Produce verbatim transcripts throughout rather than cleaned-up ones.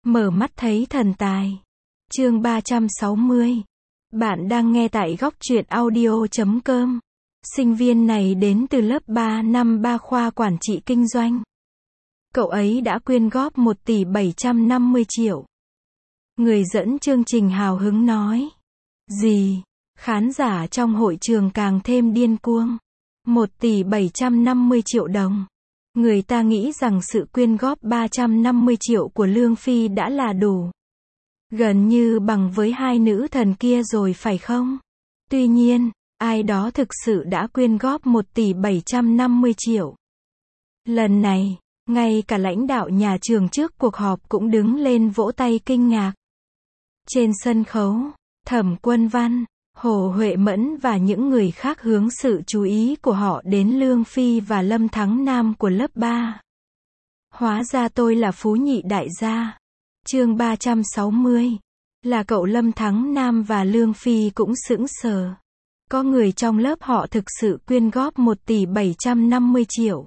Mở mắt thấy thần tài. Chương ba trăm sáu mươi. Bạn đang nghe tại góc truyện audio chấm com. Sinh viên này đến từ lớp ba năm ba khoa quản trị kinh doanh. Cậu ấy đã quyên góp một tỷ bảy trăm năm mươi triệu. Người dẫn chương trình hào hứng nói. Gì? Khán giả trong hội trường càng thêm điên cuồng. một tỷ bảy trăm năm mươi triệu đồng. Người ta nghĩ rằng sự quyên góp ba trăm năm mươi triệu của Lương Phi đã là đủ. Gần như bằng với hai nữ thần kia rồi phải không? Tuy nhiên, ai đó thực sự đã quyên góp một tỷ bảy trăm năm mươi triệu. Lần này, ngay cả lãnh đạo nhà trường trước cuộc họp cũng đứng lên vỗ tay kinh ngạc. Trên sân khấu, Thẩm Quân Văn, Hồ Huệ Mẫn và những người khác hướng sự chú ý của họ đến Lương Phi và Lâm Thắng Nam của lớp ba. Hóa ra tôi là Phú Nhị đại gia. Chương ba trăm sáu mươi. Là cậu Lâm Thắng Nam và Lương Phi cũng sững sờ. Có người trong lớp họ thực sự quyên góp một tỷ bảy trăm năm mươi triệu.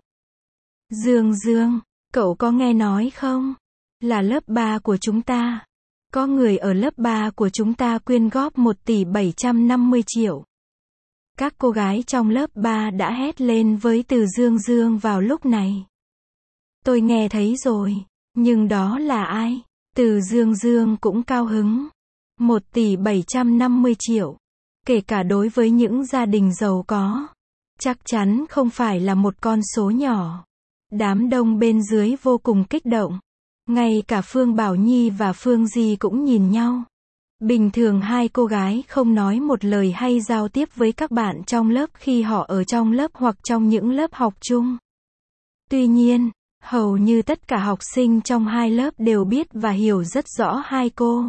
Dương Dương, cậu có nghe nói không? Là lớp ba của chúng ta. Có người ở lớp ba của chúng ta quyên góp một tỷ bảy trăm năm mươi triệu. Các cô gái trong lớp ba đã hét lên với Từ Dương Dương vào lúc này. Tôi nghe thấy rồi, nhưng đó là ai? Từ Dương Dương cũng cao hứng. một tỷ bảy trăm năm mươi triệu. Kể cả đối với những gia đình giàu có, chắc chắn không phải là một con số nhỏ. Đám đông bên dưới vô cùng kích động. Ngay cả Phương Bảo Nhi và Phương Di cũng nhìn nhau. Bình thường hai cô gái không nói một lời hay giao tiếp với các bạn trong lớp khi họ ở trong lớp hoặc trong những lớp học chung. Tuy nhiên, hầu như tất cả học sinh trong hai lớp đều biết và hiểu rất rõ hai cô.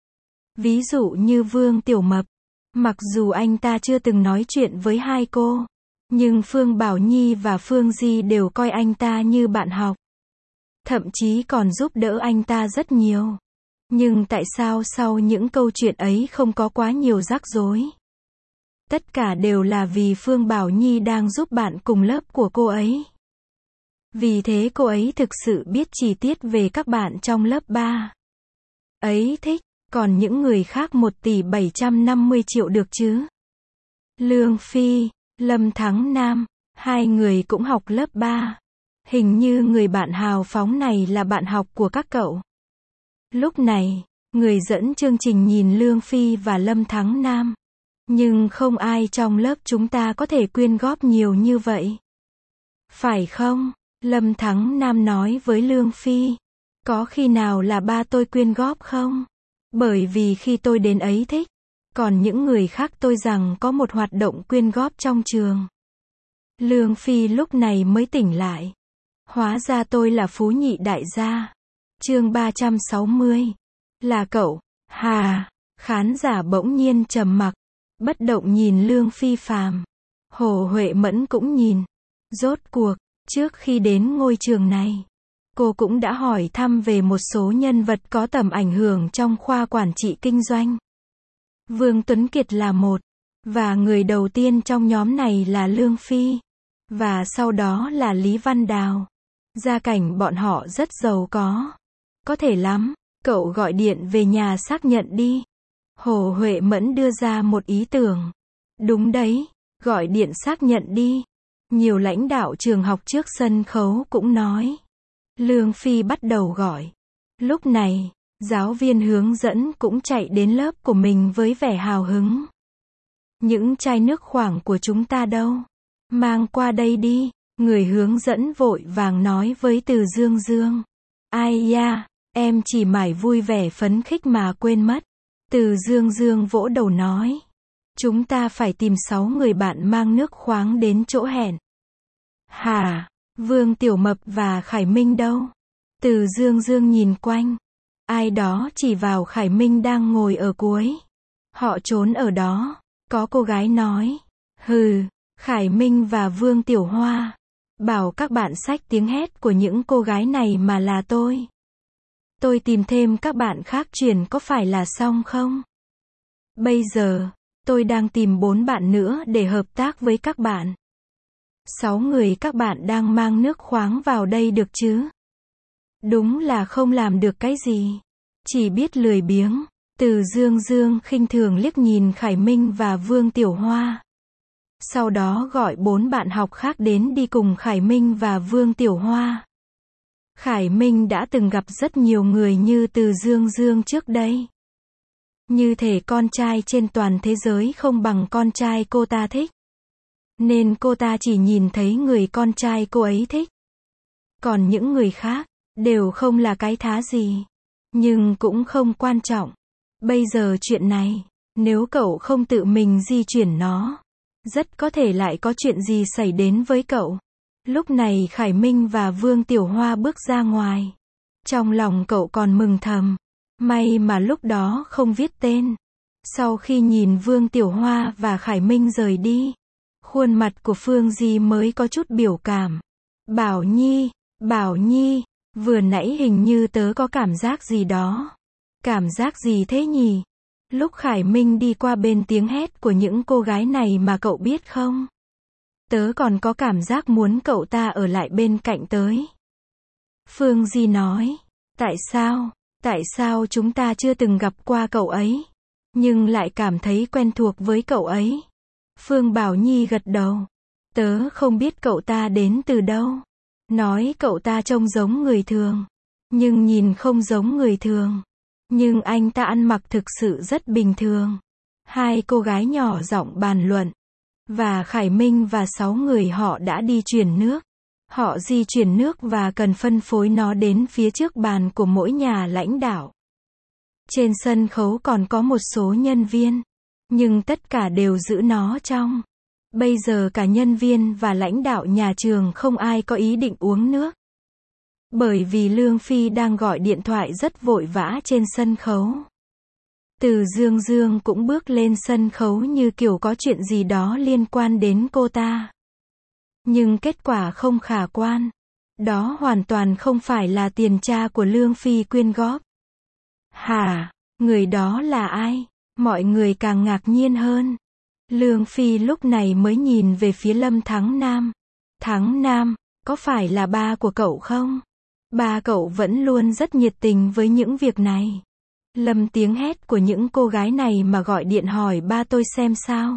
Ví dụ như Vương Tiểu Mập. Mặc dù anh ta chưa từng nói chuyện với hai cô, nhưng Phương Bảo Nhi và Phương Di đều coi anh ta như bạn học. Thậm chí còn giúp đỡ anh ta rất nhiều. Nhưng tại sao sau những câu chuyện ấy không có quá nhiều rắc rối? Tất cả đều là vì Phương Bảo Nhi đang giúp bạn cùng lớp của cô ấy. Vì thế cô ấy thực sự biết chi tiết về các bạn trong lớp ba. Ấy thích, còn những người khác một tỷ bảy trăm năm mươi triệu được chứ? Lương Phi, Lâm Thắng Nam, hai người cũng học lớp ba. Hình như người bạn hào phóng này là bạn học của các cậu. Lúc này, người dẫn chương trình nhìn Lương Phi và Lâm Thắng Nam. Nhưng không ai trong lớp chúng ta có thể quyên góp nhiều như vậy. Phải không? Lâm Thắng Nam nói với Lương Phi. Có khi nào là ba tôi quyên góp không? Bởi vì khi tôi đến ấy thích. Còn những người khác tôi rằng có một hoạt động quyên góp trong trường. Lương Phi lúc này mới tỉnh lại. Hóa ra tôi là Phú Nhị đại gia. Chương ba trăm sáu mươi. Là cậu? Hà. Khán giả bỗng nhiên trầm mặc, bất động nhìn Lương Phi phàm. Hồ Huệ Mẫn cũng nhìn. Rốt cuộc, trước khi đến ngôi trường này, cô cũng đã hỏi thăm về một số nhân vật có tầm ảnh hưởng trong khoa quản trị kinh doanh. Vương Tuấn Kiệt là một, và người đầu tiên trong nhóm này là Lương Phi, và sau đó là Lý Văn Đào. Gia cảnh bọn họ rất giàu có. Có thể lắm, cậu gọi điện về nhà xác nhận đi. Hồ Huệ Mẫn đưa ra một ý tưởng. Đúng đấy, gọi điện xác nhận đi. Nhiều lãnh đạo trường học trước sân khấu cũng nói. Lương Phi bắt đầu gọi. Lúc này, giáo viên hướng dẫn cũng chạy đến lớp của mình với vẻ hào hứng. Những chai nước khoáng của chúng ta đâu? Mang qua đây đi. Người hướng dẫn vội vàng nói với Từ Dương Dương. Ai da, em chỉ mải vui vẻ phấn khích mà quên mất. Từ Dương Dương vỗ đầu nói. Chúng ta phải tìm sáu người bạn mang nước khoáng đến chỗ hẹn. Hả? Vương Tiểu Mập và Khải Minh đâu? Từ Dương Dương nhìn quanh. Ai đó chỉ vào Khải Minh đang ngồi ở cuối. Họ trốn ở đó. Có cô gái nói. Hừ, Khải Minh và Vương Tiểu Hoa. Bảo các bạn xách tiếng hét của những cô gái này mà là tôi. Tôi tìm thêm các bạn khác truyền có phải là xong không? Bây giờ, tôi đang tìm bốn bạn nữa để hợp tác với các bạn. Sáu người các bạn đang mang nước khoáng vào đây được chứ? Đúng là không làm được cái gì. chỉ biết lười biếng. Từ Dương Dương khinh thường liếc nhìn Khải Minh và Vương Tiểu Hoa. Sau đó gọi bốn bạn học khác đến đi cùng Khải Minh và Vương Tiểu Hoa. Khải Minh đã từng gặp rất nhiều người như Từ Dương Dương trước đây. Như thể con trai trên toàn thế giới không bằng con trai cô ta thích. Nên cô ta chỉ nhìn thấy người con trai cô ấy thích. Còn những người khác, đều không là cái thá gì. Nhưng cũng không quan trọng. Bây giờ chuyện này, nếu cậu không tự mình di chuyển nó, rất có thể lại có chuyện gì xảy đến với cậu. Lúc này Khải Minh và Vương Tiểu Hoa bước ra ngoài. Trong lòng cậu còn mừng thầm. May mà lúc đó không viết tên. Sau khi nhìn Vương Tiểu Hoa và Khải Minh rời đi, khuôn mặt của Phương Di mới có chút biểu cảm. Bảo Nhi, Bảo Nhi, vừa nãy hình như tớ có cảm giác gì đó. Cảm giác gì thế nhỉ? Lúc Khải Minh đi qua bên tiếng hét của những cô gái này mà cậu biết không? Tớ còn có cảm giác muốn cậu ta ở lại bên cạnh tới. Phương Di nói. Tại sao? Tại sao chúng ta chưa từng gặp qua cậu ấy? Nhưng lại cảm thấy quen thuộc với cậu ấy. Phương Bảo Nhi gật đầu. Tớ không biết cậu ta đến từ đâu. Nói cậu ta trông giống người thường. Nhưng nhìn không giống người thường. Nhưng anh ta ăn mặc thực sự rất bình thường. Hai cô gái nhỏ giọng bàn luận. Và Khải Minh và sáu người họ đã đi chuyển nước. Họ di chuyển nước và cần phân phối nó đến phía trước bàn của mỗi nhà lãnh đạo. Trên sân khấu còn có một số nhân viên. Nhưng tất cả đều giữ nó trong. Bây giờ cả nhân viên và lãnh đạo nhà trường không ai có ý định uống nước. Bởi vì Lương Phi đang gọi điện thoại rất vội vã trên sân khấu. Từ Dương Dương cũng bước lên sân khấu như kiểu có chuyện gì đó liên quan đến cô ta. Nhưng kết quả không khả quan. Đó hoàn toàn không phải là tiền cha của Lương Phi quyên góp. Hả? Người đó là ai? Mọi người càng ngạc nhiên hơn. Lương Phi lúc này mới nhìn về phía Lâm Thắng Nam. Thắng Nam, có phải là ba của cậu không? Ba cậu vẫn luôn rất nhiệt tình với những việc này. Lâm tiếng hét của những cô gái này mà gọi điện hỏi ba tôi xem sao.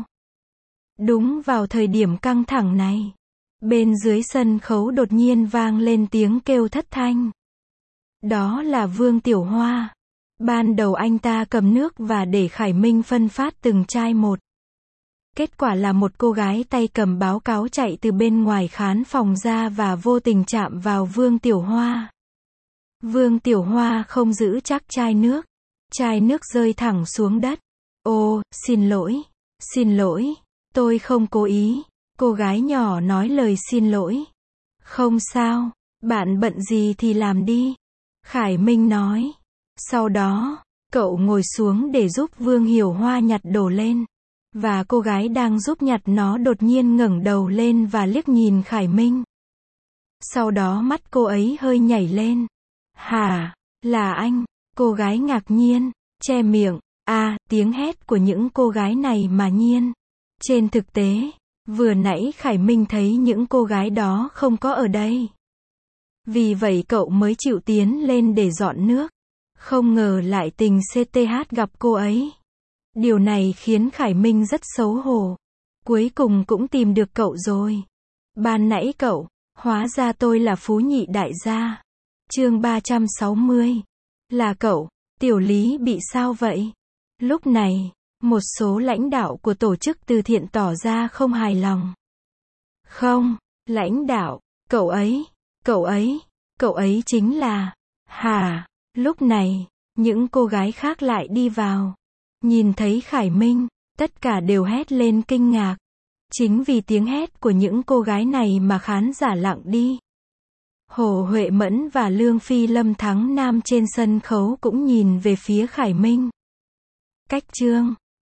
Đúng vào thời điểm căng thẳng này. Bên dưới sân khấu đột nhiên vang lên tiếng kêu thất thanh. Đó là Vương Tiểu Hoa. Ban đầu anh ta cầm nước và để Khải Minh phân phát từng chai một. Kết quả là một cô gái tay cầm báo cáo chạy từ bên ngoài khán phòng ra và vô tình chạm vào Vương Tiểu Hoa. Vương Tiểu Hoa không giữ chắc chai nước. Chai nước rơi thẳng xuống đất. Ô, xin lỗi, xin lỗi, tôi không cố ý. Cô gái nhỏ nói lời xin lỗi. Không sao, bạn bận gì thì làm đi. Khải Minh nói. Sau đó, cậu ngồi xuống để giúp Vương Hiểu Hoa nhặt đồ lên. Và cô gái đang giúp nhặt nó đột nhiên ngẩng đầu lên và liếc nhìn Khải Minh. Sau đó mắt cô ấy hơi nhảy lên. Hả, là anh? Cô gái ngạc nhiên, che miệng. À, tiếng hét của những cô gái này mà nhiên. Trên thực tế, vừa nãy Khải Minh thấy những cô gái đó không có ở đây. Vì vậy cậu mới chịu tiến lên để dọn nước. Không ngờ lại tình xê tê hát gặp cô ấy. Điều này khiến Khải Minh rất xấu hổ. Cuối cùng cũng tìm được cậu rồi. Ban nãy cậu, hóa ra tôi là Phú Nhị đại gia. Chương ba trăm sáu mươi. Là cậu, Tiểu Lý bị sao vậy? Lúc này, một số lãnh đạo của tổ chức từ thiện tỏ ra không hài lòng. Không, lãnh đạo, cậu ấy, cậu ấy, cậu ấy chính là... Hả? Lúc này, những cô gái khác lại đi vào. Nhìn thấy Khải Minh, tất cả đều hét lên kinh ngạc. Chính vì tiếng hét của những cô gái này mà khán giả lặng đi. Hồ Huệ Mẫn và Lương Phi Lâm Thắng Nam trên sân khấu cũng nhìn về phía Khải Minh. Cách chương